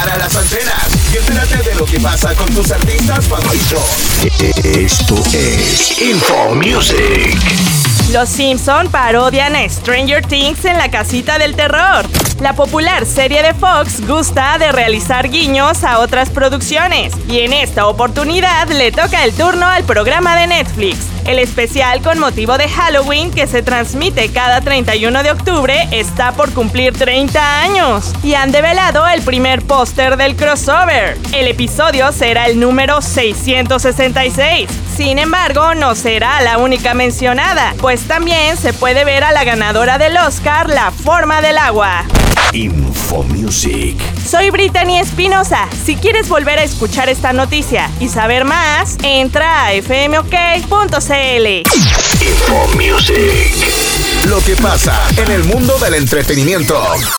para las antenas y entérate de lo que pasa con tus artistas favoritos. Esto es Info Music. Los Simpson parodian a Stranger Things en la casita del terror. La popular serie de Fox gusta de realizar guiños a otras producciones y en esta oportunidad le toca el turno al programa de Netflix. El especial con motivo de Halloween que se transmite cada 31 de octubre está por cumplir 30 años y han develado el primer póster del crossover. El episodio será el número 666. Sin embargo, no será la única mencionada, pues también se puede ver a la ganadora del Oscar, La Forma del Agua. Info Music. Soy Brittany Espinosa. Si quieres volver a escuchar esta noticia y saber más, entra a fmok.cl. Info Music. Lo que pasa en el mundo del entretenimiento.